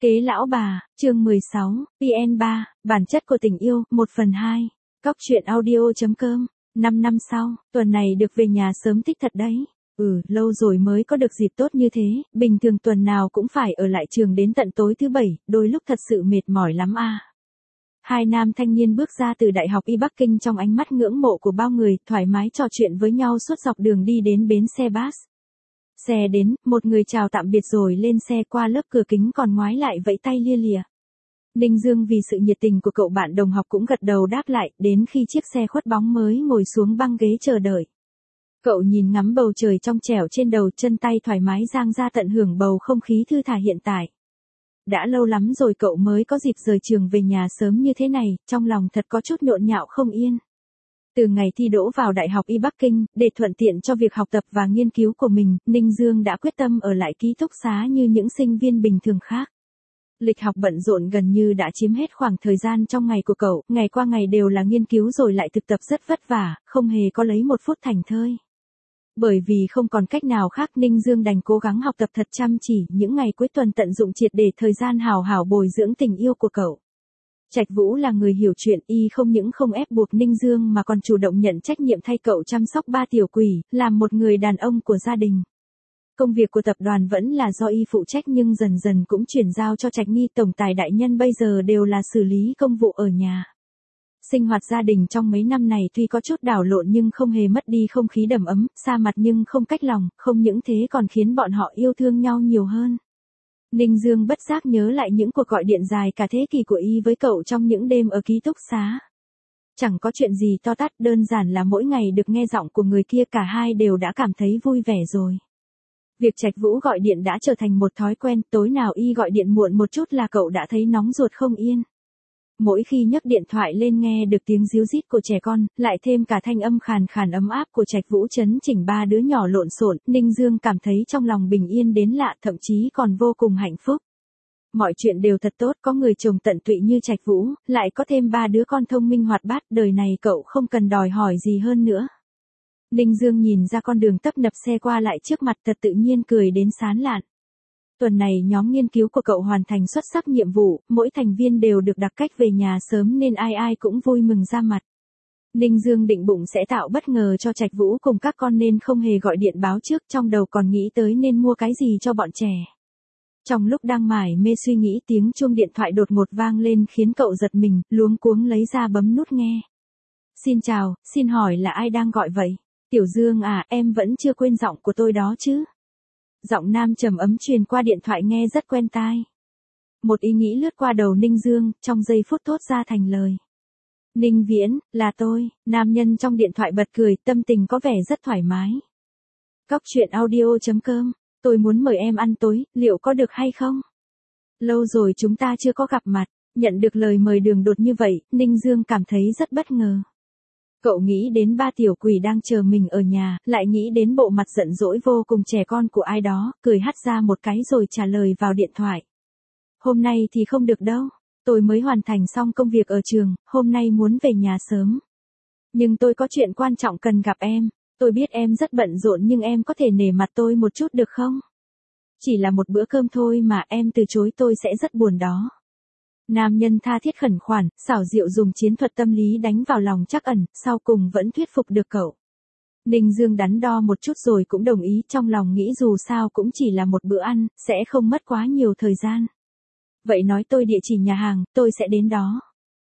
Kế lão bà, chương 16, PN3, bản chất của tình yêu, 1/2. Cóc truyện audio.com. 5 năm sau, tuần này được về nhà sớm thích thật đấy. Lâu rồi mới có được dịp tốt như thế, bình thường tuần nào cũng phải ở lại trường đến tận tối thứ bảy, đôi lúc thật sự mệt mỏi lắm à. Hai nam thanh niên bước ra từ Đại học Y Bắc Kinh trong ánh mắt ngưỡng mộ của bao người, thoải mái trò chuyện với nhau suốt dọc đường đi đến bến xe bus. Xe đến, một người chào tạm biệt rồi lên xe, qua lớp cửa kính còn ngoái lại vẫy tay lia lịa. Ninh Dương vì sự nhiệt tình của cậu bạn đồng học cũng gật đầu đáp lại, đến khi chiếc xe khuất bóng mới ngồi xuống băng ghế chờ đợi. Cậu nhìn ngắm bầu trời trong trẻo trên đầu, chân tay thoải mái dang ra tận hưởng bầu không khí thư thả hiện tại. Đã lâu lắm rồi cậu mới có dịp rời trường về nhà sớm như thế này, trong lòng thật có chút nhộn nhạo không yên. Từ ngày thi đỗ vào Đại học Y Bắc Kinh, để thuận tiện cho việc học tập và nghiên cứu của mình, Ninh Dương đã quyết tâm ở lại ký túc xá như những sinh viên bình thường khác. Lịch học bận rộn gần như đã chiếm hết khoảng thời gian trong ngày của cậu, ngày qua ngày đều là nghiên cứu rồi lại thực tập rất vất vả, không hề có lấy một phút thảnh thơi. Bởi vì không còn cách nào khác, Ninh Dương đành cố gắng học tập thật chăm chỉ, những ngày cuối tuần tận dụng triệt để thời gian hào hảo bồi dưỡng tình yêu của cậu. Trạch Vũ là người hiểu chuyện, y không những không ép buộc Ninh Dương mà còn chủ động nhận trách nhiệm thay cậu chăm sóc ba tiểu quỷ, làm một người đàn ông của gia đình. Công việc của tập đoàn vẫn là do y phụ trách nhưng dần dần cũng chuyển giao cho Trạch Nghi, tổng tài đại nhân bây giờ đều là xử lý công vụ ở nhà. Sinh hoạt gia đình trong mấy năm này tuy có chút đảo lộn nhưng không hề mất đi không khí đầm ấm, xa mặt nhưng không cách lòng, không những thế còn khiến bọn họ yêu thương nhau nhiều hơn. Ninh Dương bất giác nhớ lại những cuộc gọi điện dài cả thế kỷ của y với cậu trong những đêm ở ký túc xá. Chẳng có chuyện gì to tát, đơn giản là mỗi ngày được nghe giọng của người kia cả hai đều đã cảm thấy vui vẻ rồi. Việc Trạch Vũ gọi điện đã trở thành một thói quen, tối nào y gọi điện muộn một chút là cậu đã thấy nóng ruột không yên. Mỗi khi nhấc điện thoại lên nghe được tiếng ríu rít của trẻ con, lại thêm cả thanh âm khàn khàn ấm áp của Trạch Vũ chấn chỉnh ba đứa nhỏ lộn xộn, Ninh Dương cảm thấy trong lòng bình yên đến lạ, thậm chí còn vô cùng hạnh phúc. Mọi chuyện đều thật tốt, có người chồng tận tụy như Trạch Vũ, lại có thêm ba đứa con thông minh hoạt bát, đời này cậu không cần đòi hỏi gì hơn nữa. Ninh Dương nhìn ra con đường tấp nập xe qua lại trước mặt, thật tự nhiên cười đến sán lạn. Tuần này nhóm nghiên cứu của cậu hoàn thành xuất sắc nhiệm vụ, mỗi thành viên đều được đặc cách về nhà sớm nên ai ai cũng vui mừng ra mặt. Ninh Dương định bụng sẽ tạo bất ngờ cho Trạch Vũ cùng các con nên không hề gọi điện báo trước, trong đầu còn nghĩ tới nên mua cái gì cho bọn trẻ. Trong lúc đang mải mê suy nghĩ, tiếng chuông điện thoại đột ngột vang lên khiến cậu giật mình, luống cuống lấy ra bấm nút nghe. Xin chào, xin hỏi là ai đang gọi vậy? Tiểu Dương à, em vẫn chưa quên giọng của tôi đó chứ? Giọng nam trầm ấm truyền qua điện thoại nghe rất quen tai. Một ý nghĩ lướt qua đầu Ninh Dương, trong giây phút thốt ra thành lời. Ninh Viễn, là tôi. Nam nhân trong điện thoại bật cười, tâm tình có vẻ rất thoải mái. Cóc truyện audio.com. Tôi muốn mời em ăn tối, liệu có được hay không? Lâu rồi chúng ta chưa có gặp mặt. Nhận được lời mời đường đột như vậy, Ninh Dương cảm thấy rất bất ngờ. Cậu nghĩ đến ba tiểu quỷ đang chờ mình ở nhà, lại nghĩ đến bộ mặt giận dỗi vô cùng trẻ con của ai đó, cười hắt ra một cái rồi trả lời vào điện thoại. Hôm nay thì không được đâu, tôi mới hoàn thành xong công việc ở trường, hôm nay muốn về nhà sớm. Nhưng tôi có chuyện quan trọng cần gặp em, tôi biết em rất bận rộn nhưng em có thể nể mặt tôi một chút được không? Chỉ là một bữa cơm thôi mà, em từ chối tôi sẽ rất buồn đó. Nam nhân tha thiết khẩn khoản, xảo diệu dùng chiến thuật tâm lý đánh vào lòng trắc ẩn, sau cùng vẫn thuyết phục được cậu. Ninh Dương đắn đo một chút rồi cũng đồng ý, trong lòng nghĩ dù sao cũng chỉ là một bữa ăn, sẽ không mất quá nhiều thời gian. Vậy nói tôi địa chỉ nhà hàng, tôi sẽ đến đó.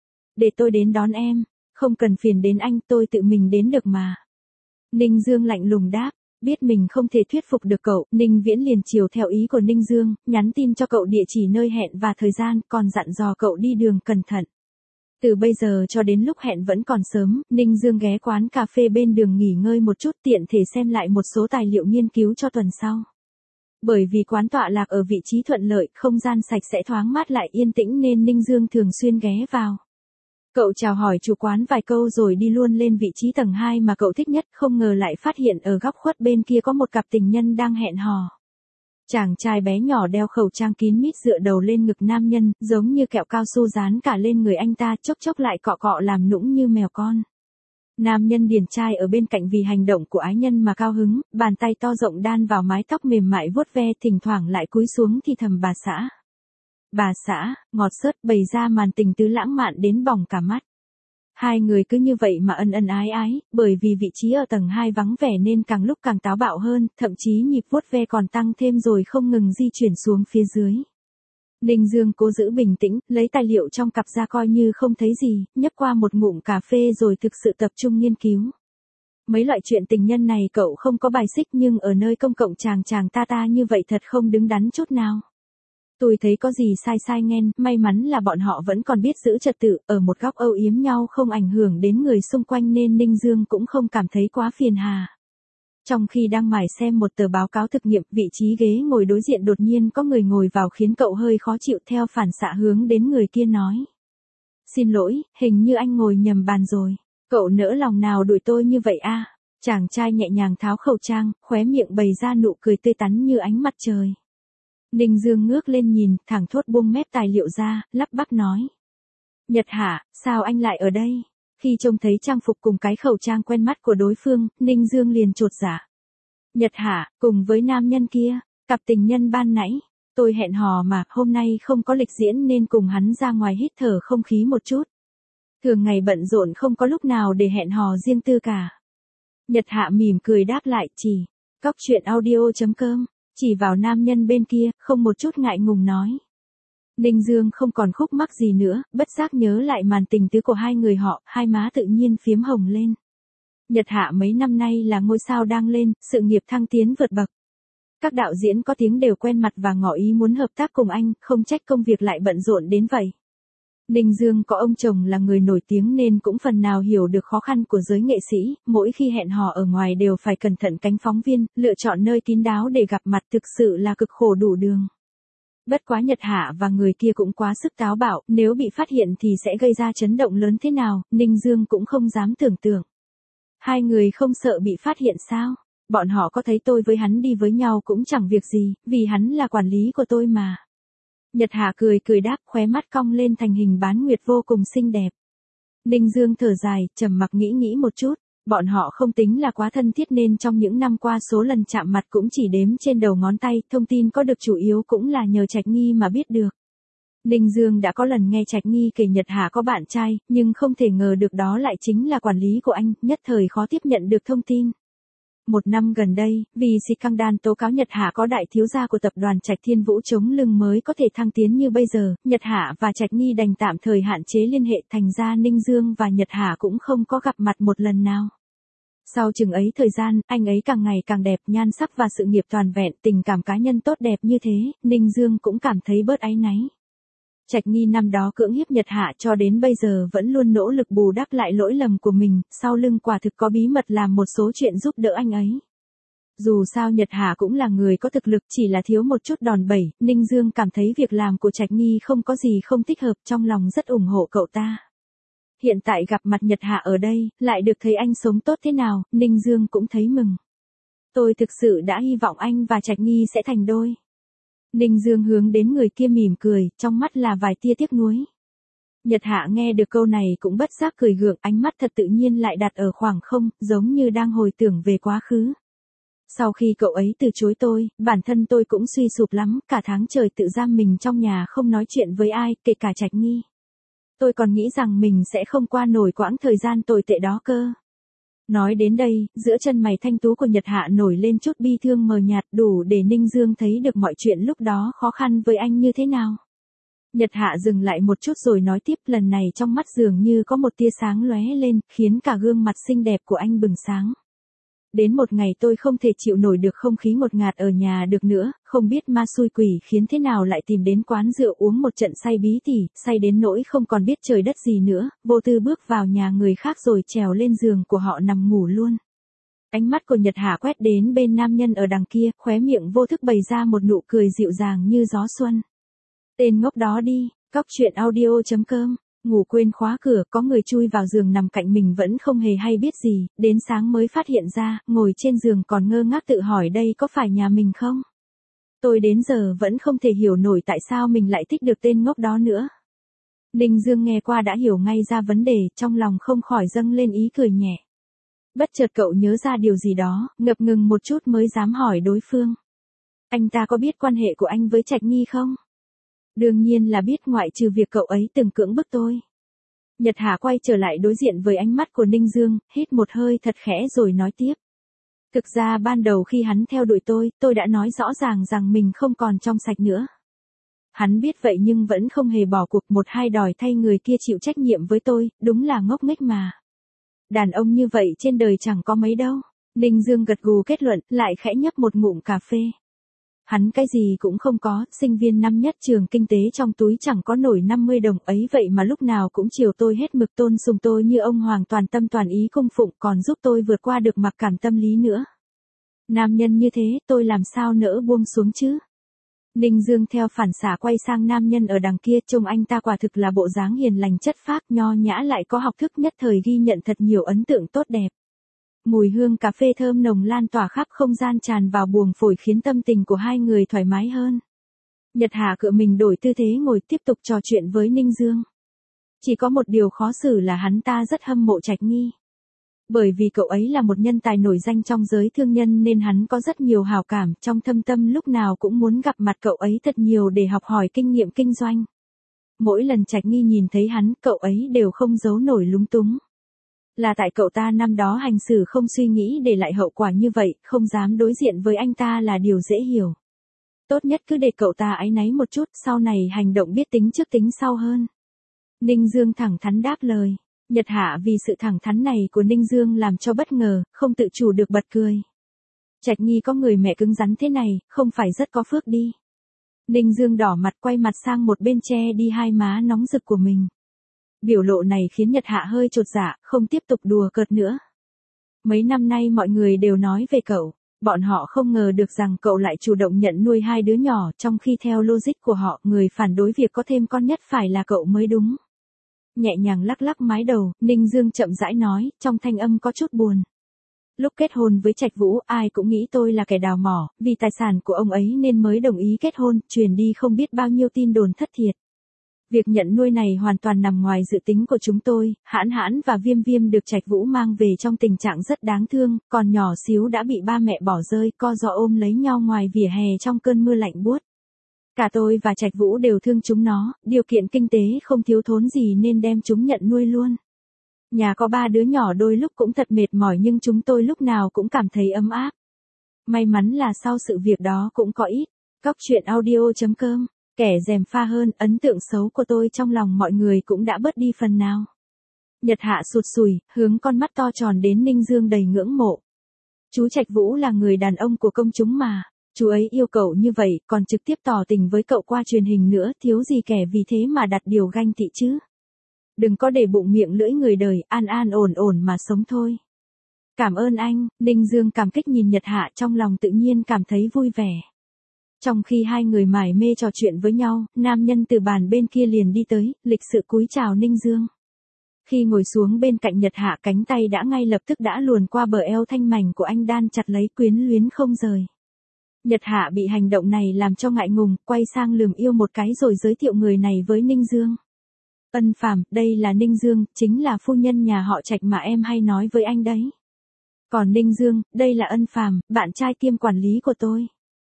Để tôi đến đón em, không cần phiền đến anh, tôi tự mình đến được mà. Ninh Dương lạnh lùng đáp. Biết mình không thể thuyết phục được cậu, Ninh Viễn liền chiều theo ý của Ninh Dương, nhắn tin cho cậu địa chỉ nơi hẹn và thời gian, còn dặn dò cậu đi đường cẩn thận. Từ bây giờ cho đến lúc hẹn vẫn còn sớm, Ninh Dương ghé quán cà phê bên đường nghỉ ngơi một chút, tiện thể xem lại một số tài liệu nghiên cứu cho tuần sau. Bởi vì quán tọa lạc ở vị trí thuận lợi, không gian sạch sẽ thoáng mát lại yên tĩnh nên Ninh Dương thường xuyên ghé vào. Cậu chào hỏi chủ quán vài câu rồi đi luôn lên vị trí tầng 2 mà cậu thích nhất, không ngờ lại phát hiện ở góc khuất bên kia có một cặp tình nhân đang hẹn hò. Chàng trai bé nhỏ đeo khẩu trang kín mít dựa đầu lên ngực nam nhân, giống như kẹo cao su dán cả lên người anh ta, chốc chốc lại cọ cọ làm nũng như mèo con. Nam nhân điển trai ở bên cạnh vì hành động của ái nhân mà cao hứng, bàn tay to rộng đan vào mái tóc mềm mại vuốt ve, thỉnh thoảng lại cúi xuống thì thầm bà xã. Bà xã, ngọt xớt bày ra màn tình tứ lãng mạn đến bỏng cả mắt. Hai người cứ như vậy mà ân ân ái ái, bởi vì vị trí ở tầng 2 vắng vẻ nên càng lúc càng táo bạo hơn, thậm chí nhịp vuốt ve còn tăng thêm rồi không ngừng di chuyển xuống phía dưới. Ninh Dương cố giữ bình tĩnh, lấy tài liệu trong cặp ra coi như không thấy gì, nhấp qua một ngụm cà phê rồi thực sự tập trung nghiên cứu. Mấy loại chuyện tình nhân này cậu không có bài xích nhưng ở nơi công cộng chàng ta như vậy thật không đứng đắn chút nào. Tôi thấy có gì sai sai nghen, may mắn là bọn họ vẫn còn biết giữ trật tự, ở một góc âu yếm nhau không ảnh hưởng đến người xung quanh nên Ninh Dương cũng không cảm thấy quá phiền hà. Trong khi đang mải xem một tờ báo cáo thực nghiệm, vị trí ghế ngồi đối diện đột nhiên có người ngồi vào khiến cậu hơi khó chịu, theo phản xạ hướng đến người kia nói. Xin lỗi, hình như anh ngồi nhầm bàn rồi. Cậu nỡ lòng nào đuổi tôi như vậy a? Chàng trai nhẹ nhàng tháo khẩu trang, khóe miệng bày ra nụ cười tươi tắn như ánh mặt trời. Ninh Dương ngước lên nhìn, thẳng thốt buông mép tài liệu ra, lắp bắp nói. Nhật Hạ, sao anh lại ở đây? Khi trông thấy trang phục cùng cái khẩu trang quen mắt của đối phương, Ninh Dương liền chột dạ. Nhật Hạ, cùng với nam nhân kia, cặp tình nhân ban nãy, tôi hẹn hò mà, hôm nay không có lịch diễn nên cùng hắn ra ngoài hít thở không khí một chút. Thường ngày bận rộn không có lúc nào để hẹn hò riêng tư cả. Nhật Hạ mỉm cười đáp lại, chỉ, cóc truyện audio.com, chỉ vào nam nhân bên kia, không một chút ngại ngùng nói. Ninh Dương không còn khúc mắc gì nữa, bất giác nhớ lại màn tình tứ của hai người họ, hai má tự nhiên phiếm hồng lên. Nhật Hạ mấy năm nay là ngôi sao đang lên, sự nghiệp thăng tiến vượt bậc. Các đạo diễn có tiếng đều quen mặt và ngỏ ý muốn hợp tác cùng anh, không trách công việc lại bận rộn đến vậy. Ninh Dương có ông chồng là người nổi tiếng nên cũng phần nào hiểu được khó khăn của giới nghệ sĩ, mỗi khi hẹn hò ở ngoài đều phải cẩn thận cánh phóng viên, lựa chọn nơi kín đáo để gặp mặt, thực sự là cực khổ đủ đường. Bất quá Nhật Hạ và người kia cũng quá sức táo bạo, nếu bị phát hiện thì sẽ gây ra chấn động lớn thế nào, Ninh Dương cũng không dám tưởng tượng. Hai người không sợ bị phát hiện sao? Bọn họ có thấy tôi với hắn đi với nhau cũng chẳng việc gì, vì hắn là quản lý của tôi mà. Nhật Hạ cười đáp, khóe mắt cong lên thành hình bán nguyệt vô cùng xinh đẹp. Ninh Dương thở dài, trầm mặc nghĩ một chút, bọn họ không tính là quá thân thiết nên trong những năm qua số lần chạm mặt cũng chỉ đếm trên đầu ngón tay, thông tin có được chủ yếu cũng là nhờ Trạch Nghi mà biết được. Ninh Dương đã có lần nghe Trạch Nghi kể Nhật Hạ có bạn trai, nhưng không thể ngờ được đó lại chính là quản lý của anh, nhất thời khó tiếp nhận được thông tin. Một năm gần đây, vì scandal tố cáo Nhật Hạ có đại thiếu gia của tập đoàn Trạch Thiên Vũ chống lưng mới có thể thăng tiến như bây giờ, Nhật Hạ và Trạch Nghi đành tạm thời hạn chế liên hệ, thành ra Ninh Dương và Nhật Hạ cũng không có gặp mặt một lần nào. Sau chừng ấy thời gian, anh ấy càng ngày càng đẹp, nhan sắc và sự nghiệp toàn vẹn, tình cảm cá nhân tốt đẹp như thế, Ninh Dương cũng cảm thấy bớt áy náy. Trạch Nghi năm đó cưỡng hiếp Nhật Hạ cho đến bây giờ vẫn luôn nỗ lực bù đắp lại lỗi lầm của mình, sau lưng quả thực có bí mật làm một số chuyện giúp đỡ anh ấy. Dù sao Nhật Hạ cũng là người có thực lực, chỉ là thiếu một chút đòn bẩy, Ninh Dương cảm thấy việc làm của Trạch Nghi không có gì không thích hợp, trong lòng rất ủng hộ cậu ta. Hiện tại gặp mặt Nhật Hạ ở đây, lại được thấy anh sống tốt thế nào, Ninh Dương cũng thấy mừng. Tôi thực sự đã hy vọng anh và Trạch Nghi sẽ thành đôi. Ninh Dương hướng đến người kia mỉm cười, trong mắt là vài tia tiếc nuối. Nhật Hạ nghe được câu này cũng bất giác cười gượng, ánh mắt thật tự nhiên lại đặt ở khoảng không, giống như đang hồi tưởng về quá khứ. Sau khi cậu ấy từ chối tôi, bản thân tôi cũng suy sụp lắm, cả tháng trời tự giam mình trong nhà không nói chuyện với ai, kể cả Trạch Nghi. Tôi còn nghĩ rằng mình sẽ không qua nổi quãng thời gian tồi tệ đó cơ. Nói đến đây, giữa chân mày thanh tú của Nhật Hạ nổi lên chút bi thương mờ nhạt, đủ để Ninh Dương thấy được mọi chuyện lúc đó khó khăn với anh như thế nào. Nhật Hạ dừng lại một chút rồi nói tiếp, lần này trong mắt dường như có một tia sáng lóe lên, khiến cả gương mặt xinh đẹp của anh bừng sáng. Đến một ngày tôi không thể chịu nổi được không khí ngột ngạt ở nhà được nữa, không biết ma xui quỷ khiến thế nào lại tìm đến quán rượu uống một trận say bí tỉ, say đến nỗi không còn biết trời đất gì nữa, vô tư bước vào nhà người khác rồi trèo lên giường của họ nằm ngủ luôn. Ánh mắt của Nhật Hạ quét đến bên nam nhân ở đằng kia, khóe miệng vô thức bày ra một nụ cười dịu dàng như gió xuân. Tên ngốc đó đi, cóc truyện audio.com. Ngủ quên khóa cửa, có người chui vào giường nằm cạnh mình vẫn không hề hay biết gì, đến sáng mới phát hiện ra, ngồi trên giường còn ngơ ngác tự hỏi đây có phải nhà mình không? Tôi đến giờ vẫn không thể hiểu nổi tại sao mình lại thích được tên ngốc đó nữa. Ninh Dương nghe qua đã hiểu ngay ra vấn đề, trong lòng không khỏi dâng lên ý cười nhẹ. Bất chợt cậu nhớ ra điều gì đó, ngập ngừng một chút mới dám hỏi đối phương. Anh ta có biết quan hệ của anh với Trạch Nghi không? Đương nhiên là biết, ngoại trừ việc cậu ấy từng cưỡng bức tôi. Nhật Hạ quay trở lại đối diện với ánh mắt của Ninh Dương, hít một hơi thật khẽ rồi nói tiếp. Thực ra ban đầu khi hắn theo đuổi tôi đã nói rõ ràng rằng mình không còn trong sạch nữa. Hắn biết vậy nhưng vẫn không hề bỏ cuộc, một hai đòi thay người kia chịu trách nhiệm với tôi, đúng là ngốc nghếch mà. Đàn ông như vậy trên đời chẳng có mấy đâu. Ninh Dương gật gù kết luận, lại khẽ nhấp một ngụm cà phê. Hắn cái gì cũng không có, sinh viên năm nhất trường kinh tế trong túi chẳng có nổi 50 đồng ấy, vậy mà lúc nào cũng chiều tôi hết mực, tôn sùng tôi như ông hoàng, toàn tâm toàn ý cung phụng, còn giúp tôi vượt qua được mặc cảm tâm lý nữa. Nam nhân như thế, tôi làm sao nỡ buông xuống chứ? Ninh Dương theo phản xạ quay sang nam nhân ở đằng kia, trông anh ta quả thực là bộ dáng hiền lành chất phác, nho nhã lại có học thức, nhất thời ghi nhận thật nhiều ấn tượng tốt đẹp. Mùi hương cà phê thơm nồng lan tỏa khắp không gian, tràn vào buồng phổi khiến tâm tình của hai người thoải mái hơn. Nhật Hà cựa mình đổi tư thế ngồi tiếp tục trò chuyện với Ninh Dương. Chỉ có một điều khó xử là hắn ta rất hâm mộ Trạch Nghi. Bởi vì cậu ấy là một nhân tài nổi danh trong giới thương nhân nên hắn có rất nhiều hảo cảm, trong thâm tâm lúc nào cũng muốn gặp mặt cậu ấy thật nhiều để học hỏi kinh nghiệm kinh doanh. Mỗi lần Trạch Nghi nhìn thấy hắn, cậu ấy đều không giấu nổi lúng túng. Là tại cậu ta năm đó hành xử không suy nghĩ để lại hậu quả như vậy, không dám đối diện với anh ta là điều dễ hiểu. Tốt nhất cứ để cậu ta áy náy một chút, sau này hành động biết tính trước tính sau hơn. Ninh Dương thẳng thắn đáp lời. Nhật Hạ vì sự thẳng thắn này của Ninh Dương làm cho bất ngờ, không tự chủ được bật cười. Trạch Nghi có người mẹ cứng rắn thế này, không phải rất có phước đi. Ninh Dương đỏ mặt quay mặt sang một bên che đi hai má nóng rực của mình. Biểu lộ này khiến Nhật Hạ hơi chột dạ, không tiếp tục đùa cợt nữa. Mấy năm nay mọi người đều nói về cậu, bọn họ không ngờ được rằng cậu lại chủ động nhận nuôi hai đứa nhỏ, trong khi theo logic của họ, người phản đối việc có thêm con nhất phải là cậu mới đúng. Nhẹ nhàng lắc lắc mái đầu, Ninh Dương chậm rãi nói, trong thanh âm có chút buồn. Lúc kết hôn với Trạch Vũ, ai cũng nghĩ tôi là kẻ đào mỏ, vì tài sản của ông ấy nên mới đồng ý kết hôn, truyền đi không biết bao nhiêu tin đồn thất thiệt. Việc nhận nuôi này hoàn toàn nằm ngoài dự tính của chúng tôi, Hãn Hãn và Viêm Viêm được Trạch Vũ mang về trong tình trạng rất đáng thương, còn nhỏ xíu đã bị ba mẹ bỏ rơi, co ro ôm lấy nhau ngoài vỉa hè trong cơn mưa lạnh buốt. Cả tôi và Trạch Vũ đều thương chúng nó, điều kiện kinh tế không thiếu thốn gì nên đem chúng nhận nuôi luôn. Nhà có ba đứa nhỏ đôi lúc cũng thật mệt mỏi nhưng chúng tôi lúc nào cũng cảm thấy ấm áp. May mắn là sau sự việc đó cũng có ít. Cóc truyện audio.com, kẻ gièm pha hơn, ấn tượng xấu của tôi trong lòng mọi người cũng đã bớt đi phần nào. Nhật Hạ sụt sùi, hướng con mắt to tròn đến Ninh Dương đầy ngưỡng mộ. Chú Trạch Vũ là người đàn ông của công chúng mà. Chú ấy yêu cậu như vậy, còn trực tiếp tỏ tình với cậu qua truyền hình nữa, thiếu gì kẻ vì thế mà đặt điều ganh tị chứ. Đừng có để bụng miệng lưỡi người đời, an an ổn ổn mà sống thôi. Cảm ơn anh, Ninh Dương cảm kích nhìn Nhật Hạ, trong lòng tự nhiên cảm thấy vui vẻ. Trong khi hai người mải mê trò chuyện với nhau, nam nhân từ bàn bên kia liền đi tới, lịch sự cúi chào Ninh Dương. Khi ngồi xuống bên cạnh Nhật Hạ, cánh tay đã ngay lập tức đã luồn qua bờ eo thanh mảnh của anh đan chặt lấy, quyến luyến không rời. Nhật Hạ bị hành động này làm cho ngại ngùng, quay sang lườm yêu một cái rồi giới thiệu người này với Ninh Dương. Ân Phàm, đây là Ninh Dương, chính là phu nhân nhà họ Trạch mà em hay nói với anh đấy. Còn Ninh Dương, đây là Ân Phàm, bạn trai kiêm quản lý của tôi.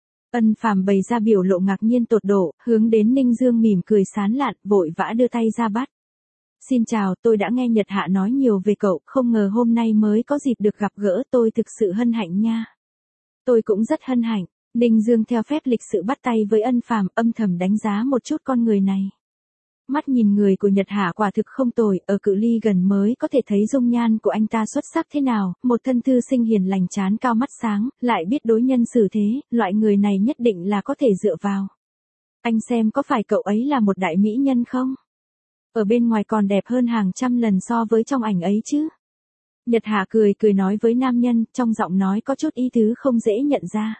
Ân Phàm bày ra biểu lộ ngạc nhiên tột độ, hướng đến Ninh Dương mỉm cười sán lạn, vội vã đưa tay ra bắt. Xin chào, tôi đã nghe Nhật Hạ nói nhiều về cậu, không ngờ hôm nay mới có dịp được gặp gỡ, tôi thực sự hân hạnh nha. Tôi cũng rất hân hạnh. Ninh Dương theo phép lịch sự bắt tay với Ân Phàm, âm thầm đánh giá một chút con người này. Mắt nhìn người của Nhật Hạ quả thực không tồi, ở cự ly gần mới có thể thấy dung nhan của anh ta xuất sắc thế nào, một thân thư sinh hiền lành, trán cao mắt sáng, lại biết đối nhân xử thế, loại người này nhất định là có thể dựa vào. Anh xem có phải cậu ấy là một đại mỹ nhân không? Ở bên ngoài còn đẹp hơn hàng trăm lần so với trong ảnh ấy chứ. Nhật Hạ cười cười nói với nam nhân, trong giọng nói có chút ý tứ không dễ nhận ra.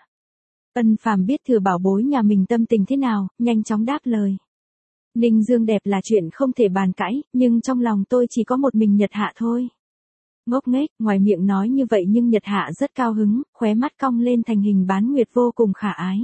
Ân Phàm biết thừa bảo bối nhà mình tâm tình thế nào, nhanh chóng đáp lời. Ninh Dương đẹp là chuyện không thể bàn cãi, nhưng trong lòng tôi chỉ có một mình Nhật Hạ thôi. Ngốc nghếch, ngoài miệng nói như vậy nhưng Nhật Hạ rất cao hứng, khóe mắt cong lên thành hình bán nguyệt vô cùng khả ái.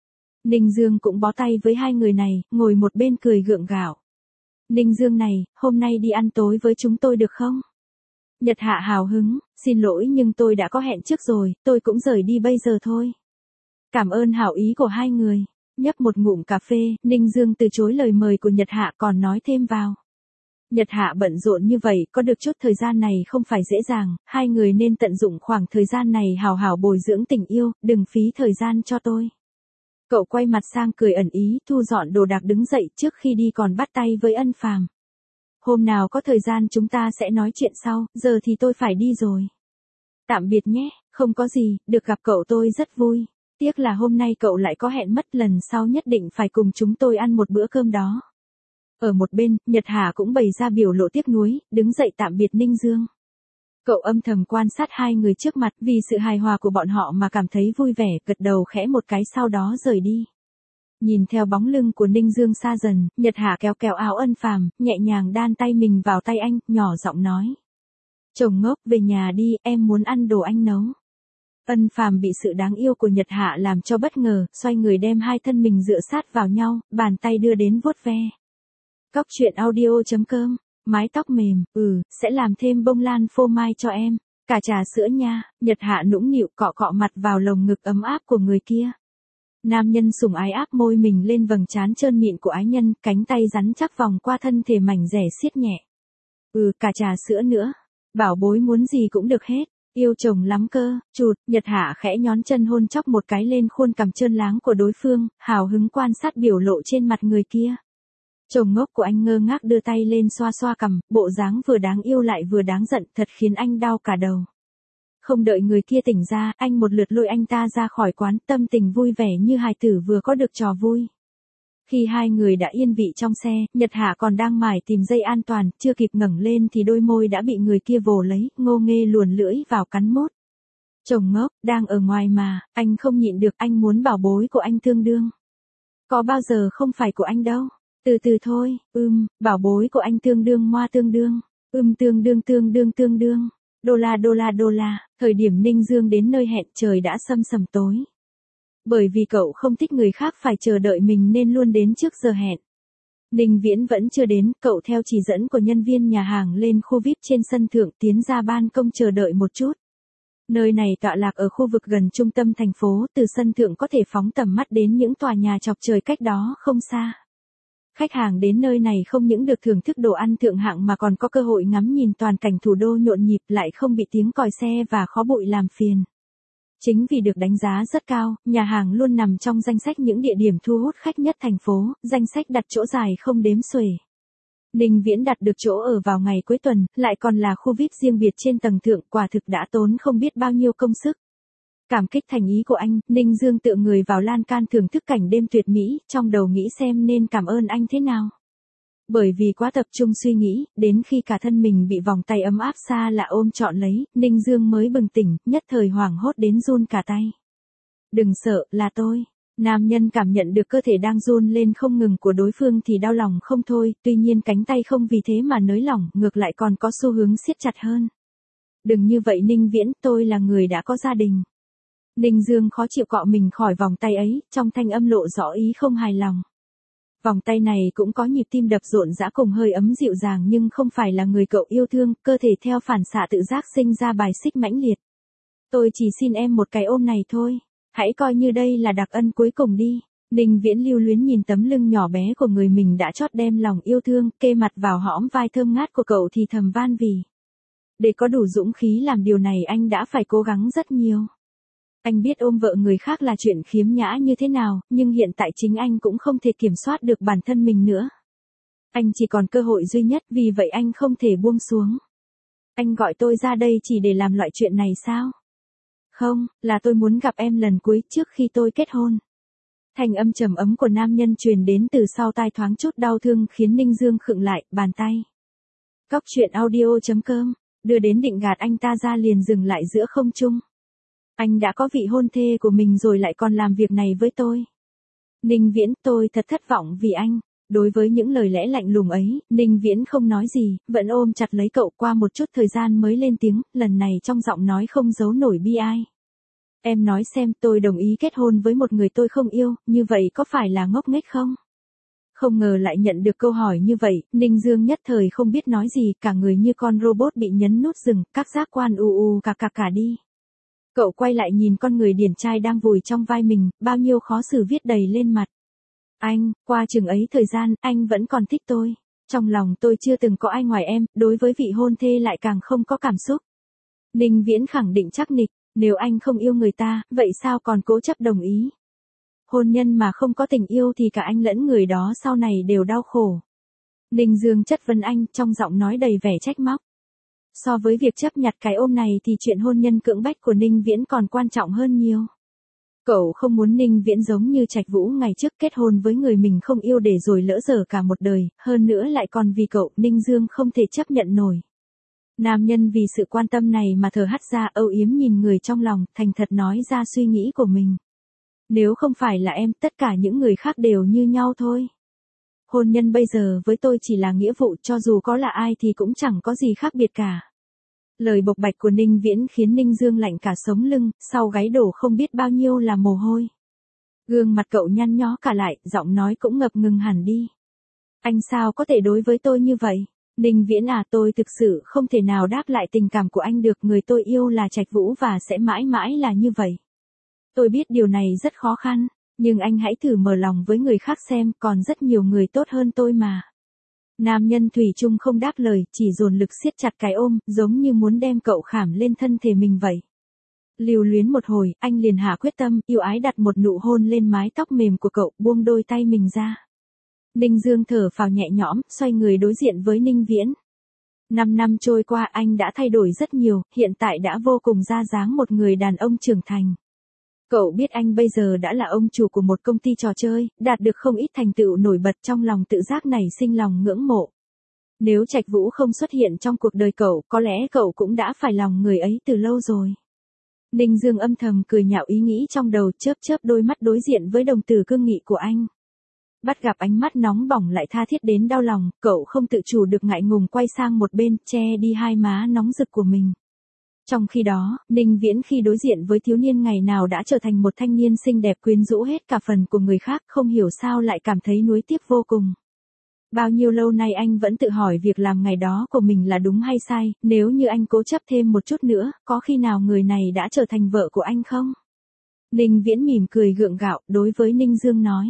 Ninh Dương cũng bó tay với hai người này, ngồi một bên cười gượng gạo. Ninh Dương này, hôm nay đi ăn tối với chúng tôi được không? Nhật Hạ hào hứng, xin lỗi nhưng tôi đã có hẹn trước rồi, tôi cũng rời đi bây giờ thôi. Cảm ơn hảo ý của hai người. Nhấp một ngụm cà phê, Ninh Dương từ chối lời mời của Nhật Hạ còn nói thêm vào. Nhật Hạ bận rộn như vậy, có được chút thời gian này không phải dễ dàng, hai người nên tận dụng khoảng thời gian này hào hào bồi dưỡng tình yêu, đừng phí thời gian cho tôi. Cậu quay mặt sang cười ẩn ý, thu dọn đồ đạc đứng dậy trước khi đi còn bắt tay với Ân Phàm. Hôm nào có thời gian chúng ta sẽ nói chuyện sau, giờ thì tôi phải đi rồi. Tạm biệt nhé, không có gì, được gặp cậu tôi rất vui. Tiếc là hôm nay cậu lại có hẹn mất, lần sau nhất định phải cùng chúng tôi ăn một bữa cơm đó. Ở một bên, Nhật Hà cũng bày ra biểu lộ tiếc nuối, đứng dậy tạm biệt Ninh Dương. Cậu âm thầm quan sát hai người trước mặt, vì sự hài hòa của bọn họ mà cảm thấy vui vẻ, gật đầu khẽ một cái sau đó rời đi. Nhìn theo bóng lưng của Ninh Dương xa dần, Nhật Hà kéo kéo áo Ân Phàm, nhẹ nhàng đan tay mình vào tay anh, nhỏ giọng nói. Chồng ngốc, về nhà đi, em muốn ăn đồ anh nấu. Ân Phàm bị sự đáng yêu của Nhật Hạ làm cho bất ngờ, xoay người đem hai thân mình dựa sát vào nhau, bàn tay đưa đến vuốt ve. Cóc truyện audio.com, mái tóc mềm, sẽ làm thêm bông lan phô mai cho em, cả trà sữa nha. Nhật Hạ nũng nịu cọ cọ mặt vào lồng ngực ấm áp của người kia. Nam nhân sủng ái áp môi mình lên vầng trán trơn mịn của ái nhân, cánh tay rắn chắc vòng qua thân thể mảnh rẻ siết nhẹ. Cả trà sữa nữa, bảo bối muốn gì cũng được hết. Yêu chồng lắm cơ, chụt, Nhật Hạ khẽ nhón chân hôn chóc một cái lên khuôn cằm trơn láng của đối phương, hào hứng quan sát biểu lộ trên mặt người kia. Chồng ngốc của anh ngơ ngác đưa tay lên xoa xoa cằm, bộ dáng vừa đáng yêu lại vừa đáng giận, thật khiến anh đau cả đầu. Không đợi người kia tỉnh ra, anh một lượt lôi anh ta ra khỏi quán, tâm tình vui vẻ như hài tử vừa có được trò vui. Khi hai người đã yên vị trong xe, Nhật Hạ còn đang mải tìm dây an toàn, chưa kịp ngẩng lên thì đôi môi đã bị người kia vồ lấy, ngô nghê luồn lưỡi vào cắn mốt. Chồng ngốc, đang ở ngoài mà, anh không nhịn được, anh muốn bảo bối của anh tương đương. Có bao giờ không phải của anh đâu. Từ từ thôi, bảo bối của anh tương đương moa tương đương. Tương đương. Đô la, thời điểm Ninh Dương đến nơi hẹn trời đã sâm sầm tối. Bởi vì cậu không thích người khác phải chờ đợi mình nên luôn đến trước giờ hẹn. Ninh Viễn vẫn chưa đến, cậu theo chỉ dẫn của nhân viên nhà hàng lên khu VIP trên sân thượng tiến ra ban công chờ đợi một chút. Nơi này tọa lạc ở khu vực gần trung tâm thành phố, từ sân thượng có thể phóng tầm mắt đến những tòa nhà chọc trời cách đó không xa. Khách hàng đến nơi này không những được thưởng thức đồ ăn thượng hạng mà còn có cơ hội ngắm nhìn toàn cảnh thủ đô nhộn nhịp, lại không bị tiếng còi xe và khói bụi làm phiền. Chính vì được đánh giá rất cao, nhà hàng luôn nằm trong danh sách những địa điểm thu hút khách nhất thành phố, danh sách đặt chỗ dài không đếm xuể. Ninh Viễn đặt được chỗ ở vào ngày cuối tuần, lại còn là khu VIP riêng biệt trên tầng thượng, quả thực đã tốn không biết bao nhiêu công sức. Cảm kích thành ý của anh, Ninh Dương tựa người vào lan can thưởng thức cảnh đêm tuyệt mỹ, trong đầu nghĩ xem nên cảm ơn anh thế nào. Bởi vì quá tập trung suy nghĩ, đến khi cả thân mình bị vòng tay ấm áp xa lạ ôm trọn lấy, Ninh Dương mới bừng tỉnh, nhất thời hoảng hốt đến run cả tay. Đừng sợ, là tôi. Nam nhân cảm nhận được cơ thể đang run lên không ngừng của đối phương thì đau lòng không thôi, tuy nhiên cánh tay không vì thế mà nới lỏng, ngược lại còn có xu hướng siết chặt hơn. Đừng như vậy Ninh Viễn, tôi là người đã có gia đình. Ninh Dương khó chịu cọ mình khỏi vòng tay ấy, trong thanh âm lộ rõ ý không hài lòng. Vòng tay này cũng có nhịp tim đập rộn rã cùng hơi ấm dịu dàng nhưng không phải là người cậu yêu thương, cơ thể theo phản xạ tự giác sinh ra bài xích mãnh liệt. Tôi chỉ xin em một cái ôm này thôi, hãy coi như đây là đặc ân cuối cùng đi. Ninh Viễn lưu luyến nhìn tấm lưng nhỏ bé của người mình đã chót đem lòng yêu thương, kê mặt vào hõm vai thơm ngát của cậu thì thầm van vì. Để có đủ dũng khí làm điều này anh đã phải cố gắng rất nhiều. Anh biết ôm vợ người khác là chuyện khiếm nhã như thế nào, nhưng hiện tại chính anh cũng không thể kiểm soát được bản thân mình nữa. Anh chỉ còn cơ hội duy nhất, vì vậy anh không thể buông xuống. Anh gọi tôi ra đây chỉ để làm loại chuyện này sao? Không, là tôi muốn gặp em lần cuối trước khi tôi kết hôn. Thanh âm trầm ấm của nam nhân truyền đến từ sau tai thoáng chút đau thương khiến Ninh Dương khựng lại, bàn tay. Cóc truyện audio.com, đưa đến định gạt anh ta ra liền dừng lại giữa không trung. Anh đã có vị hôn thê của mình rồi lại còn làm việc này với tôi. Ninh Viễn, tôi thật thất vọng vì anh. Đối với những lời lẽ lạnh lùng ấy, Ninh Viễn không nói gì, vẫn ôm chặt lấy cậu, qua một chút thời gian mới lên tiếng, lần này trong giọng nói không giấu nổi bi ai. Em nói xem, tôi đồng ý kết hôn với một người tôi không yêu, như vậy có phải là ngốc nghếch không? Không ngờ lại nhận được câu hỏi như vậy, Ninh Dương nhất thời không biết nói gì, cả người như con robot bị nhấn nút dừng, các giác quan cả đi. Cậu quay lại nhìn con người điển trai đang vùi trong vai mình, bao nhiêu khó xử viết đầy lên mặt. Anh, qua chừng ấy thời gian, anh vẫn còn thích tôi. Trong lòng tôi chưa từng có ai ngoài em, đối với vị hôn thê lại càng không có cảm xúc. Ninh Viễn khẳng định chắc nịch, nếu anh không yêu người ta, vậy sao còn cố chấp đồng ý? Hôn nhân mà không có tình yêu thì cả anh lẫn người đó sau này đều đau khổ. Ninh Dương chất vấn anh trong giọng nói đầy vẻ trách móc. So với việc chấp nhặt cái ôm này thì chuyện hôn nhân cưỡng bách của Ninh Viễn còn quan trọng hơn nhiều. Cậu không muốn Ninh Viễn giống như Trạch Vũ ngày trước kết hôn với người mình không yêu để rồi lỡ dở cả một đời, hơn nữa lại còn vì cậu, Ninh Dương không thể chấp nhận nổi. Nam nhân vì sự quan tâm này mà thở hắt ra âu yếm nhìn người trong lòng, thành thật nói ra suy nghĩ của mình. Nếu không phải là em, tất cả những người khác đều như nhau thôi. Hôn nhân bây giờ với tôi chỉ là nghĩa vụ, cho dù có là ai thì cũng chẳng có gì khác biệt cả. Lời bộc bạch của Ninh Viễn khiến Ninh Dương lạnh cả sống lưng, sau gáy đổ không biết bao nhiêu là mồ hôi. Gương mặt cậu nhăn nhó cả lại, giọng nói cũng ngập ngừng hẳn đi. Anh sao có thể đối với tôi như vậy? Ninh Viễn à, tôi thực sự không thể nào đáp lại tình cảm của anh được, người tôi yêu là Trạch Vũ và sẽ mãi mãi là như vậy. Tôi biết điều này rất khó khăn, nhưng anh hãy thử mở lòng với người khác xem, còn rất nhiều người tốt hơn tôi mà. Nam nhân thủy chung không đáp lời, chỉ dồn lực siết chặt cái ôm, giống như muốn đem cậu khảm lên thân thể mình vậy. Lưu luyến một hồi, anh liền hạ quyết tâm, yêu ái đặt một nụ hôn lên mái tóc mềm của cậu, buông đôi tay mình ra. Ninh Dương thở phào nhẹ nhõm, xoay người đối diện với Ninh Viễn. 5 năm trôi qua anh đã thay đổi rất nhiều, hiện tại đã vô cùng ra dáng một người đàn ông trưởng thành. Cậu biết anh bây giờ đã là ông chủ của một công ty trò chơi, đạt được không ít thành tựu nổi bật, trong lòng tự giác nảy sinh lòng ngưỡng mộ. Nếu Trạch Vũ không xuất hiện trong cuộc đời cậu, có lẽ cậu cũng đã phải lòng người ấy từ lâu rồi. Ninh Dương âm thầm cười nhạo ý nghĩ trong đầu, chớp chớp đôi mắt đối diện với đồng tử cương nghị của anh. Bắt gặp ánh mắt nóng bỏng lại tha thiết đến đau lòng, cậu không tự chủ được ngại ngùng quay sang một bên, che đi hai má nóng rực của mình. Trong khi đó, Ninh Viễn khi đối diện với thiếu niên ngày nào đã trở thành một thanh niên xinh đẹp quyến rũ hết cả phần của người khác, không hiểu sao lại cảm thấy nuối tiếc vô cùng. Bao nhiêu lâu nay anh vẫn tự hỏi việc làm ngày đó của mình là đúng hay sai, nếu như anh cố chấp thêm một chút nữa, có khi nào người này đã trở thành vợ của anh không? Ninh Viễn mỉm cười gượng gạo, đối với Ninh Dương nói.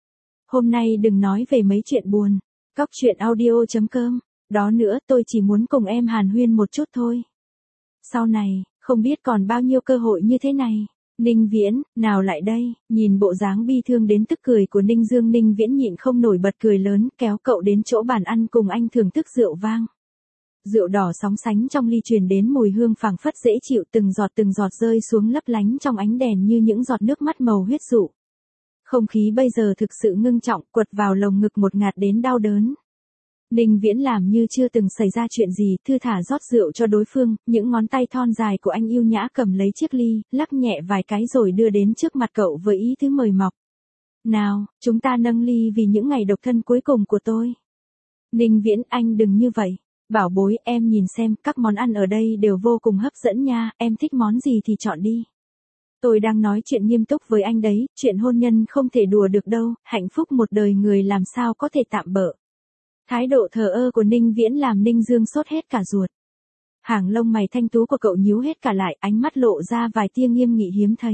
Hôm nay đừng nói về mấy chuyện buồn. Cóc truyện audio.com. Đó nữa, tôi chỉ muốn cùng em hàn huyên một chút thôi. Sau này, không biết còn bao nhiêu cơ hội như thế này. Ninh Viễn, nào lại đây, nhìn bộ dáng bi thương đến tức cười của Ninh Dương, Ninh Viễn nhịn không nổi bật cười lớn, kéo cậu đến chỗ bàn ăn cùng anh thưởng thức rượu vang. Rượu đỏ sóng sánh trong ly truyền đến mùi hương phảng phất dễ chịu, từng giọt rơi xuống lấp lánh trong ánh đèn như những giọt nước mắt màu huyết dụ. Không khí bây giờ thực sự ngưng trọng, quật vào lồng ngực một ngạt đến đau đớn. Ninh Viễn làm như chưa từng xảy ra chuyện gì, thư thả rót rượu cho đối phương, những ngón tay thon dài của anh yêu nhã cầm lấy chiếc ly, lắc nhẹ vài cái rồi đưa đến trước mặt cậu với ý tứ mời mọc. Nào, chúng ta nâng ly vì những ngày độc thân cuối cùng của tôi. Ninh Viễn, anh đừng như vậy. Bảo bối, em nhìn xem, các món ăn ở đây đều vô cùng hấp dẫn nha, em thích món gì thì chọn đi. Tôi đang nói chuyện nghiêm túc với anh đấy, chuyện hôn nhân không thể đùa được đâu, hạnh phúc một đời người làm sao có thể tạm bợ. Thái độ thờ ơ của Ninh Viễn làm Ninh Dương sốt hết cả ruột. Hàng lông mày thanh tú của cậu nhíu hết cả lại, ánh mắt lộ ra vài tia nghiêm nghị hiếm thấy.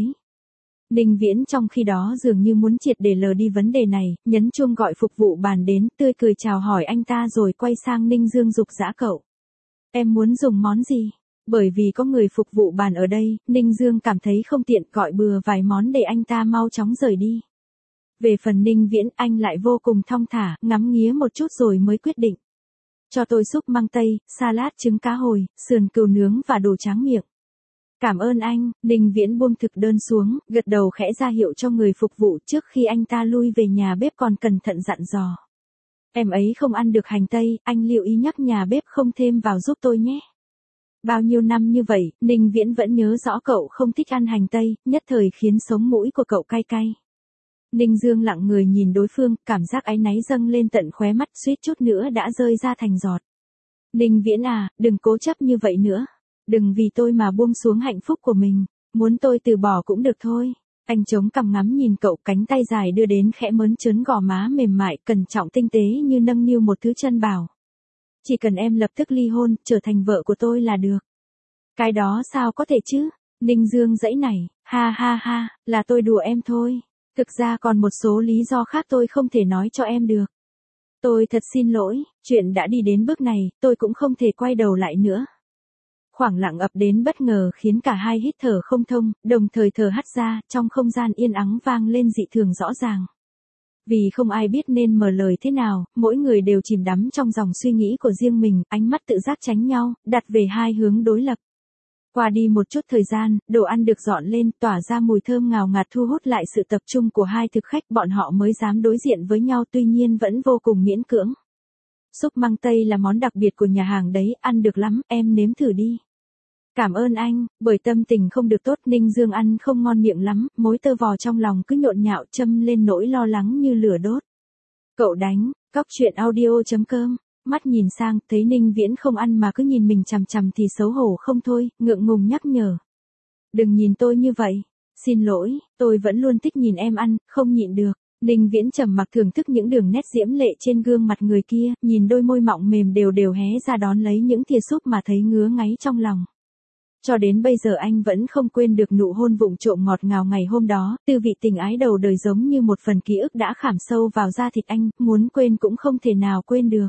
Ninh Viễn trong khi đó dường như muốn triệt để lờ đi vấn đề này, nhấn chuông gọi phục vụ bàn đến, tươi cười chào hỏi anh ta rồi quay sang Ninh Dương giục giã cậu. Em muốn dùng món gì? Bởi vì có người phục vụ bàn ở đây, Ninh Dương cảm thấy không tiện gọi bừa vài món để anh ta mau chóng rời đi. Về phần Ninh Viễn, anh lại vô cùng thong thả, ngắm nghía một chút rồi mới quyết định. Cho tôi súp măng tây, salad trứng cá hồi, sườn cừu nướng và đồ tráng miệng. Cảm ơn anh, Ninh Viễn buông thực đơn xuống, gật đầu khẽ ra hiệu cho người phục vụ trước khi anh ta lui về nhà bếp còn cẩn thận dặn dò. Em ấy không ăn được hành tây, anh lưu ý nhắc nhà bếp không thêm vào giúp tôi nhé. Bao nhiêu năm như vậy, Ninh Viễn vẫn nhớ rõ cậu không thích ăn hành tây, nhất thời khiến sống mũi của cậu cay cay. Ninh Dương lặng người nhìn đối phương, cảm giác áy náy dâng lên tận khóe mắt, suýt chút nữa đã rơi ra thành giọt. Ninh Viễn à, đừng cố chấp như vậy nữa. Đừng vì tôi mà buông xuống hạnh phúc của mình. Muốn tôi từ bỏ cũng được thôi. Anh chống cằm ngắm nhìn cậu, cánh tay dài đưa đến khẽ mớn trớn gò má mềm mại, cẩn trọng tinh tế như nâng niu một thứ chân bảo. Chỉ cần em lập tức ly hôn, trở thành vợ của tôi là được. Cái đó sao có thể chứ? Ninh Dương giãy nảy, ha ha ha, là tôi đùa em thôi. Thực ra còn một số lý do khác tôi không thể nói cho em được. Tôi thật xin lỗi, chuyện đã đi đến bước này, tôi cũng không thể quay đầu lại nữa. Khoảng lặng ập đến bất ngờ khiến cả hai hít thở không thông, đồng thời thở hắt ra, trong không gian yên ắng vang lên dị thường rõ ràng. Vì không ai biết nên mở lời thế nào, mỗi người đều chìm đắm trong dòng suy nghĩ của riêng mình, ánh mắt tự giác tránh nhau, đặt về hai hướng đối lập. Qua đi một chút thời gian, đồ ăn được dọn lên, tỏa ra mùi thơm ngào ngạt thu hút lại sự tập trung của hai thực khách, bọn họ mới dám đối diện với nhau, tuy nhiên vẫn vô cùng miễn cưỡng. Súp măng tây là món đặc biệt của nhà hàng đấy, ăn được lắm, em nếm thử đi. Cảm ơn anh, bởi tâm tình không được tốt Ninh Dương ăn không ngon miệng lắm, mối tơ vò trong lòng cứ nhộn nhạo châm lên nỗi lo lắng như lửa đốt. Cậu đánh, cóc truyện audio.com, mắt nhìn sang, thấy Ninh Viễn không ăn mà cứ nhìn mình chằm chằm thì xấu hổ không thôi, ngượng ngùng nhắc nhở. Đừng nhìn tôi như vậy, xin lỗi, tôi vẫn luôn thích nhìn em ăn, không nhịn được. Ninh Viễn trầm mặc thưởng thức những đường nét diễm lệ trên gương mặt người kia, nhìn đôi môi mọng mềm đều đều hé ra đón lấy những thìa súp mà thấy ngứa ngáy trong lòng. Cho đến bây giờ anh vẫn không quên được nụ hôn vụng trộm ngọt ngào ngày hôm đó, tư vị tình ái đầu đời giống như một phần ký ức đã khảm sâu vào da thịt anh, muốn quên cũng không thể nào quên được.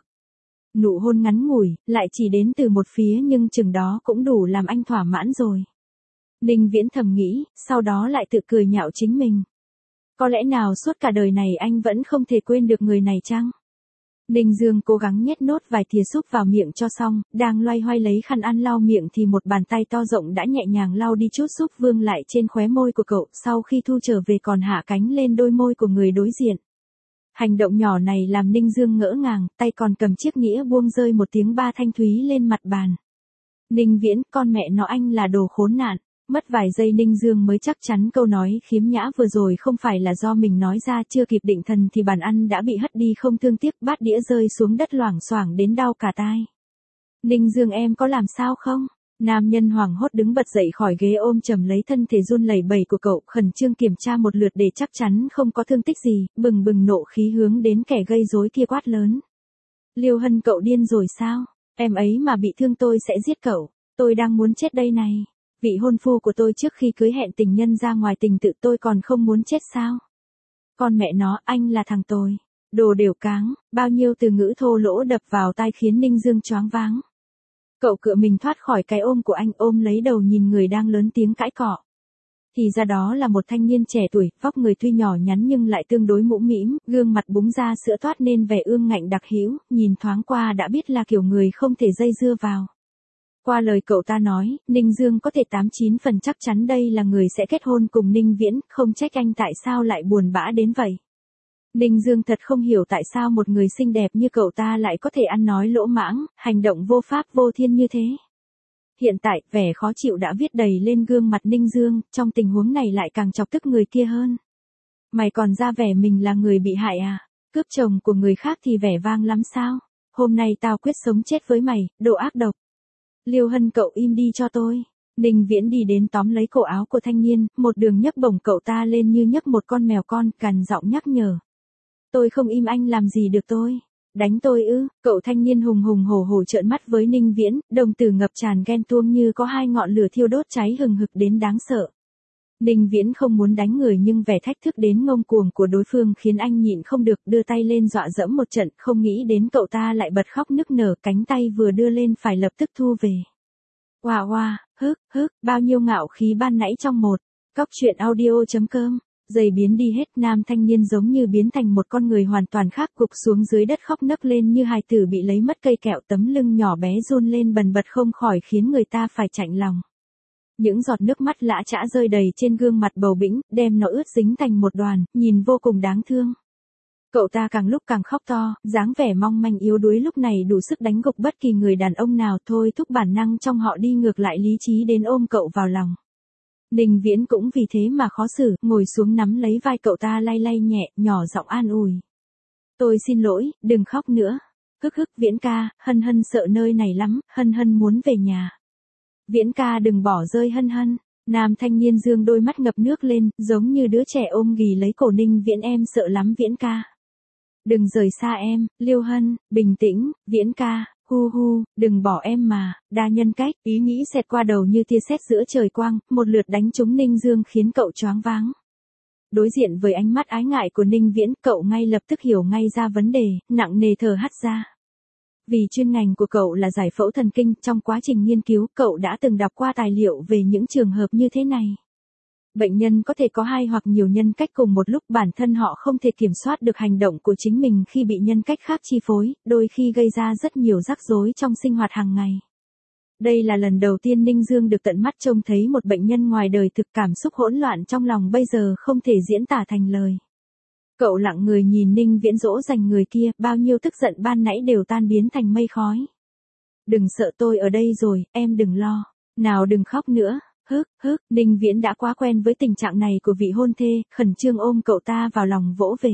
Nụ hôn ngắn ngủi, lại chỉ đến từ một phía nhưng chừng đó cũng đủ làm anh thỏa mãn rồi. Ninh Viễn thầm nghĩ, sau đó lại tự cười nhạo chính mình. Có lẽ nào suốt cả đời này anh vẫn không thể quên được người này chăng? Ninh Dương cố gắng nhét nốt vài thìa súp vào miệng cho xong, đang loay hoay lấy khăn ăn lau miệng thì một bàn tay to rộng đã nhẹ nhàng lau đi chút súp vương lại trên khóe môi của cậu, sau khi thu trở về còn hạ cánh lên đôi môi của người đối diện. Hành động nhỏ này làm Ninh Dương ngỡ ngàng, tay còn cầm chiếc nĩa buông rơi một tiếng ba thanh thúy lên mặt bàn. Ninh Viễn, con mẹ nó anh là đồ khốn nạn. Mất vài giây Ninh Dương mới chắc chắn câu nói khiếm nhã vừa rồi không phải là do mình nói ra, chưa kịp định thần thì bàn ăn đã bị hất đi không thương tiếc, bát đĩa rơi xuống đất loảng xoảng đến đau cả tai. Ninh Dương em có làm sao không? Nam nhân hoảng hốt đứng bật dậy khỏi ghế ôm chầm lấy thân thể run lẩy bẩy của cậu, khẩn trương kiểm tra một lượt để chắc chắn không có thương tích gì, bừng bừng nộ khí hướng đến kẻ gây rối kia quát lớn. Liêu Hân, cậu điên rồi sao? Em ấy mà bị thương tôi sẽ giết cậu, tôi đang muốn chết đây này. Vị hôn phu của tôi trước khi cưới hẹn tình nhân ra ngoài tình tự, tôi còn không muốn chết sao? Con mẹ nó, anh là thằng tồi. Đồ đều cáng, bao nhiêu từ ngữ thô lỗ đập vào tai khiến Ninh Dương choáng váng. Cậu cựa mình thoát khỏi cái ôm của anh, ôm lấy đầu nhìn người đang lớn tiếng cãi cọ. Thì ra đó là một thanh niên trẻ tuổi, vóc người tuy nhỏ nhắn nhưng lại tương đối mũm mĩm, gương mặt búng ra sữa toát nên vẻ ương ngạnh đặc hữu, nhìn thoáng qua đã biết là kiểu người không thể dây dưa vào. Qua lời cậu ta nói, Ninh Dương có thể 89 phần chắc chắn đây là người sẽ kết hôn cùng Ninh Viễn, không trách anh tại sao lại buồn bã đến vậy. Ninh Dương thật không hiểu tại sao một người xinh đẹp như cậu ta lại có thể ăn nói lỗ mãng, hành động vô pháp vô thiên như thế. Hiện tại, vẻ khó chịu đã viết đầy lên gương mặt Ninh Dương, trong tình huống này lại càng chọc tức người kia hơn. Mày còn ra vẻ mình là người bị hại à? Cướp chồng của người khác thì vẻ vang lắm sao? Hôm nay tao quyết sống chết với mày, đồ ác độc. Liêu Hân, cậu im đi cho tôi. Ninh Viễn đi đến tóm lấy cổ áo của thanh niên, một đường nhấc bổng cậu ta lên như nhấc một con mèo con, cằn giọng nhắc nhở. Tôi không im, anh làm gì được tôi? Đánh tôi ư? Cậu thanh niên hùng hùng hổ hổ trợn mắt với Ninh Viễn, đồng tử ngập tràn ghen tuông như có hai ngọn lửa thiêu đốt cháy hừng hực đến đáng sợ. Ninh Viễn không muốn đánh người nhưng vẻ thách thức đến ngông cuồng của đối phương khiến anh nhịn không được, đưa tay lên dọa dẫm một trận, không nghĩ đến cậu ta lại bật khóc nức nở, cánh tay vừa đưa lên phải lập tức thu về. Oa oa, hức, bao nhiêu ngạo khí ban nãy trong một. Cóc truyện audio.com. Giày biến đi hết, nam thanh niên giống như biến thành một con người hoàn toàn khác, gục xuống dưới đất khóc nấc lên như hài tử bị lấy mất cây kẹo, tấm lưng nhỏ bé run lên bần bật không khỏi khiến người ta phải chạnh lòng. Những giọt nước mắt lã chã rơi đầy trên gương mặt bầu bĩnh, đem nó ướt dính thành một đoàn, nhìn vô cùng đáng thương. Cậu ta càng lúc càng khóc to, dáng vẻ mong manh yếu đuối lúc này đủ sức đánh gục bất kỳ người đàn ông nào, thôi thúc bản năng trong họ đi ngược lại lý trí đến ôm cậu vào lòng. Ninh Viễn cũng vì thế mà khó xử, ngồi xuống nắm lấy vai cậu ta lay lay nhẹ, nhỏ giọng an ủi. Tôi xin lỗi, đừng khóc nữa. Hức, Viễn ca, Hân Hân sợ nơi này lắm, Hân Hân muốn về nhà. Viễn ca đừng bỏ rơi Hân Hân. Nam thanh niên dương đôi mắt ngập nước lên, giống như đứa trẻ ôm ghì lấy cổ Ninh Viễn, em sợ lắm Viễn ca. Đừng rời xa em, Liêu Hân, bình tĩnh, Viễn ca, hu, đừng bỏ em mà, đa nhân cách, ý nghĩ xẹt qua đầu như tia sét giữa trời quang, một lượt đánh trúng Ninh Dương khiến cậu choáng váng. Đối diện với ánh mắt ái ngại của Ninh Viễn, cậu ngay lập tức hiểu ngay ra vấn đề, nặng nề thở hắt ra. Vì chuyên ngành của cậu là giải phẫu thần kinh, trong quá trình nghiên cứu, cậu đã từng đọc qua tài liệu về những trường hợp như thế này. Bệnh nhân có thể có hai hoặc nhiều nhân cách cùng một lúc, bản thân họ không thể kiểm soát được hành động của chính mình khi bị nhân cách khác chi phối, đôi khi gây ra rất nhiều rắc rối trong sinh hoạt hàng ngày. Đây là lần đầu tiên Ninh Dương được tận mắt trông thấy một bệnh nhân ngoài đời thực, cảm xúc hỗn loạn trong lòng bây giờ không thể diễn tả thành lời. Cậu lặng người nhìn Ninh Viễn dỗ dành người kia, bao nhiêu tức giận ban nãy đều tan biến thành mây khói. Đừng sợ, tôi ở đây rồi, em đừng lo. Nào đừng khóc nữa. Ninh Viễn đã quá quen với tình trạng này của vị hôn thê, khẩn trương ôm cậu ta vào lòng vỗ về.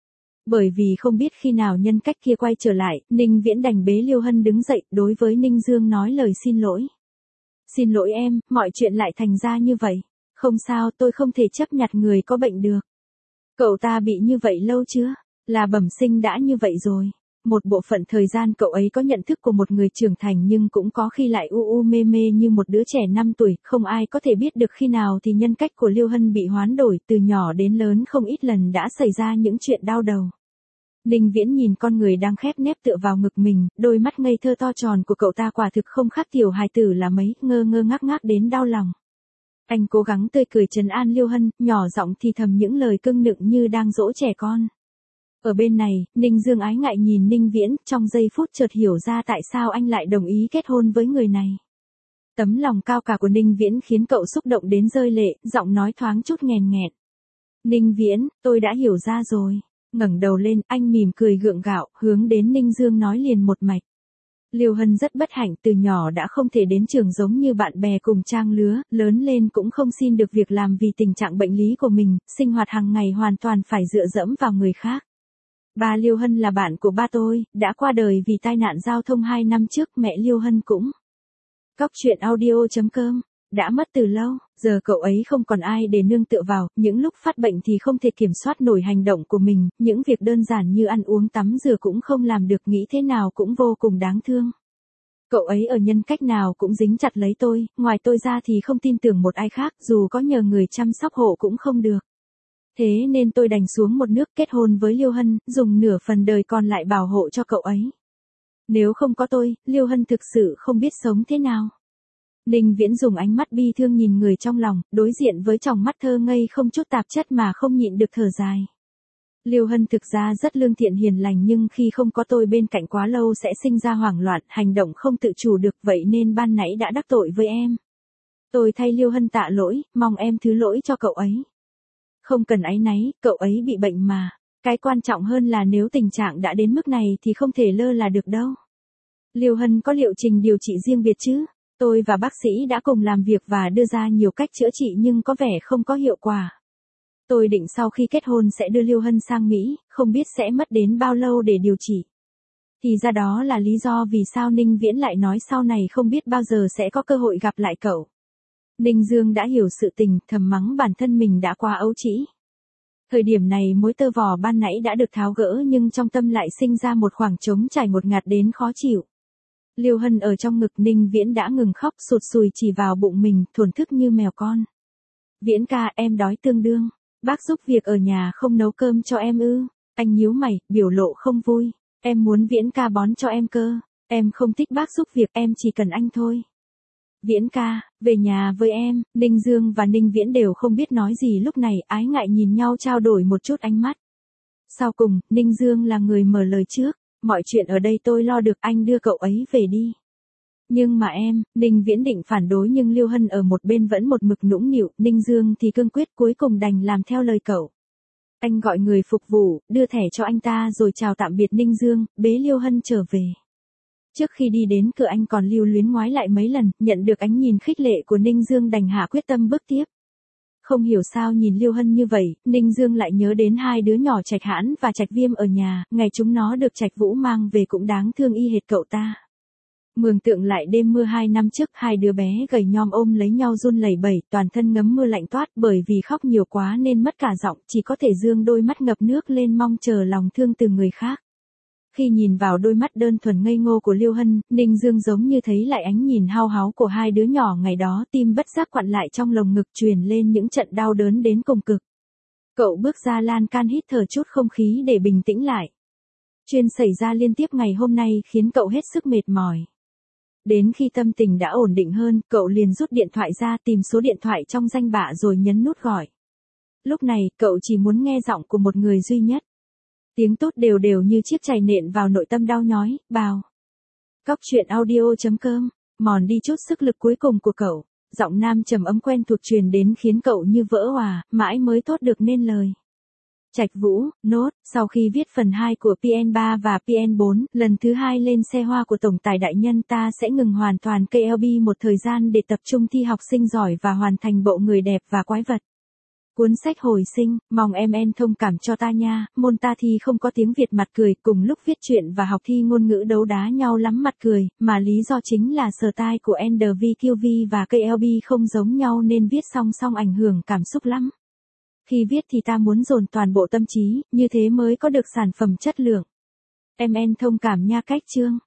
Bởi vì không biết khi nào nhân cách kia quay trở lại, Ninh Viễn đành bế Liêu Hân đứng dậy, đối với Ninh Dương nói lời xin lỗi. Xin lỗi em, mọi chuyện lại thành ra như vậy. Không sao, tôi không thể chấp nhặt người có bệnh được. Cậu ta bị như vậy lâu chưa? Là bẩm sinh đã như vậy rồi. Một bộ phận thời gian cậu ấy có nhận thức của một người trưởng thành nhưng cũng có khi lại mê mê như một đứa trẻ 5 tuổi, không ai có thể biết được khi nào thì nhân cách của Liêu Hân bị hoán đổi, từ nhỏ đến lớn không ít lần đã xảy ra những chuyện đau đầu. Ninh Viễn nhìn con người đang khép nép tựa vào ngực mình, đôi mắt ngây thơ to tròn của cậu ta quả thực không khác tiểu hài tử là mấy, ngơ ngơ ngác ngác đến đau lòng. Anh cố gắng tươi cười trấn an Liêu Hân, nhỏ giọng thì thầm những lời cưng nựng như đang dỗ trẻ con. Ở bên này, Ninh Dương ái ngại nhìn Ninh Viễn, trong giây phút chợt hiểu ra tại sao anh lại đồng ý kết hôn với người này. Tấm lòng cao cả của Ninh Viễn khiến cậu xúc động đến rơi lệ, giọng nói thoáng chút nghèn nghẹn. Ninh Viễn, tôi đã hiểu ra rồi. Ngẩng đầu lên, anh mỉm cười gượng gạo, hướng đến Ninh Dương nói liền một mạch. Liêu Hân rất bất hạnh, từ nhỏ đã không thể đến trường giống như bạn bè cùng trang lứa, lớn lên cũng không xin được việc làm vì tình trạng bệnh lý của mình, sinh hoạt hàng ngày hoàn toàn phải dựa dẫm vào người khác. Ba Liêu Hân là bạn của ba tôi, đã qua đời vì tai nạn giao thông 2 năm trước, mẹ Liêu Hân cũng. Cóc truyện audio.com, đã mất từ lâu, giờ cậu ấy không còn ai để nương tựa vào, những lúc phát bệnh thì không thể kiểm soát nổi hành động của mình, những việc đơn giản như ăn uống tắm rửa cũng không làm được, nghĩ thế nào cũng vô cùng đáng thương. Cậu ấy ở nhân cách nào cũng dính chặt lấy tôi, ngoài tôi ra thì không tin tưởng một ai khác, dù có nhờ người chăm sóc hộ cũng không được. Thế nên tôi đành xuống một nước kết hôn với Liêu Hân, dùng nửa phần đời còn lại bảo hộ cho cậu ấy. Nếu không có tôi, Liêu Hân thực sự không biết sống thế nào. Ninh Viễn dùng ánh mắt bi thương nhìn người trong lòng, đối diện với tròng mắt thơ ngây không chút tạp chất mà không nhịn được thở dài. Liêu Hân thực ra rất lương thiện hiền lành nhưng khi không có tôi bên cạnh quá lâu sẽ sinh ra hoảng loạn, hành động không tự chủ được, vậy nên ban nãy đã đắc tội với em. Tôi thay Liêu Hân tạ lỗi, mong em thứ lỗi cho cậu ấy. Không cần áy náy, cậu ấy bị bệnh mà. Cái quan trọng hơn là nếu tình trạng đã đến mức này thì không thể lơ là được đâu. Liêu Hân có liệu trình điều trị riêng biệt chứ? Tôi và bác sĩ đã cùng làm việc và đưa ra nhiều cách chữa trị nhưng có vẻ không có hiệu quả. Tôi định sau khi kết hôn sẽ đưa Liêu Hân sang Mỹ, không biết sẽ mất đến bao lâu để điều trị. Thì ra đó là lý do vì sao Ninh Viễn lại nói sau này không biết bao giờ sẽ có cơ hội gặp lại cậu. Ninh Dương đã hiểu sự tình, thầm mắng bản thân mình đã quá ấu trĩ. Thời điểm này mối tơ vò ban nãy đã được tháo gỡ nhưng trong tâm lại sinh ra một khoảng trống trải ngột ngạt đến khó chịu. Liêu Hân ở trong ngực Ninh Viễn đã ngừng khóc, sụt sùi chỉ vào bụng mình, thổn thức như mèo con. Viễn ca, em đói tương đương. Bác giúp việc ở nhà không nấu cơm cho em ư? Anh nhíu mày, biểu lộ không vui. Em muốn Viễn ca bón cho em cơ. Em không thích bác giúp việc, em chỉ cần anh thôi. Viễn ca, về nhà với em. Ninh Dương và Ninh Viễn đều không biết nói gì lúc này, ái ngại nhìn nhau trao đổi một chút ánh mắt. Sau cùng, Ninh Dương là người mở lời trước. Mọi chuyện ở đây tôi lo được, anh đưa cậu ấy về đi. Nhưng mà em, Ninh Viễn định phản đối nhưng Liêu Hân ở một bên vẫn một mực nũng nịu, Ninh Dương thì cương quyết, cuối cùng đành làm theo lời cậu. Anh gọi người phục vụ, đưa thẻ cho anh ta rồi chào tạm biệt Ninh Dương, bế Liêu Hân trở về. Trước khi đi đến cửa anh còn lưu luyến ngoái lại mấy lần, nhận được ánh nhìn khích lệ của Ninh Dương đành hạ quyết tâm bước tiếp. Không hiểu sao nhìn Liêu Hân như vậy, Ninh Dương lại nhớ đến hai đứa nhỏ Trạch Hãn và Trạch Viêm ở nhà, ngày chúng nó được Trạch Vũ mang về cũng đáng thương y hệt cậu ta. Mường tượng lại đêm mưa 2 năm trước, hai đứa bé gầy nhom ôm lấy nhau run lẩy bẩy, toàn thân ngấm mưa lạnh toát, bởi vì khóc nhiều quá nên mất cả giọng, chỉ có thể dương đôi mắt ngập nước lên mong chờ lòng thương từ người khác. Khi nhìn vào đôi mắt đơn thuần ngây ngô của Liêu Hân, Ninh Dương giống như thấy lại ánh nhìn hao háo của hai đứa nhỏ ngày đó, tim bất giác quặn lại trong lồng ngực, truyền lên những trận đau đớn đến cùng cực. Cậu bước ra lan can hít thở chút không khí để bình tĩnh lại. Chuyện xảy ra liên tiếp ngày hôm nay khiến cậu hết sức mệt mỏi. Đến khi tâm tình đã ổn định hơn, cậu liền rút điện thoại ra tìm số điện thoại trong danh bạ rồi nhấn nút gọi. Lúc này, cậu chỉ muốn nghe giọng của một người duy nhất. Tiếng tốt đều đều như chiếc chày nện vào nội tâm đau nhói, bào. Cóc truyện audio.com, mòn đi chút sức lực cuối cùng của cậu. Giọng nam trầm ấm quen thuộc truyền đến khiến cậu như vỡ òa, mãi mới thốt được nên lời. Trạch Vũ, nốt, sau khi viết phần 2 của PN3 và PN4, lần thứ 2 lên xe hoa của Tổng tài đại nhân ta sẽ ngừng hoàn toàn KLB một thời gian để tập trung thi học sinh giỏi và hoàn thành bộ người đẹp và quái vật. Cuốn sách hồi sinh, mong em thông cảm cho ta nha, môn ta thi không có tiếng Việt mặt cười, cùng lúc viết truyện và học thi ngôn ngữ đấu đá nhau lắm mặt cười, mà lý do chính là style của NDVQV và KLB không giống nhau nên viết song song ảnh hưởng cảm xúc lắm. Khi viết thì ta muốn dồn toàn bộ tâm trí, như thế mới có được sản phẩm chất lượng. Thông cảm nha cách chương.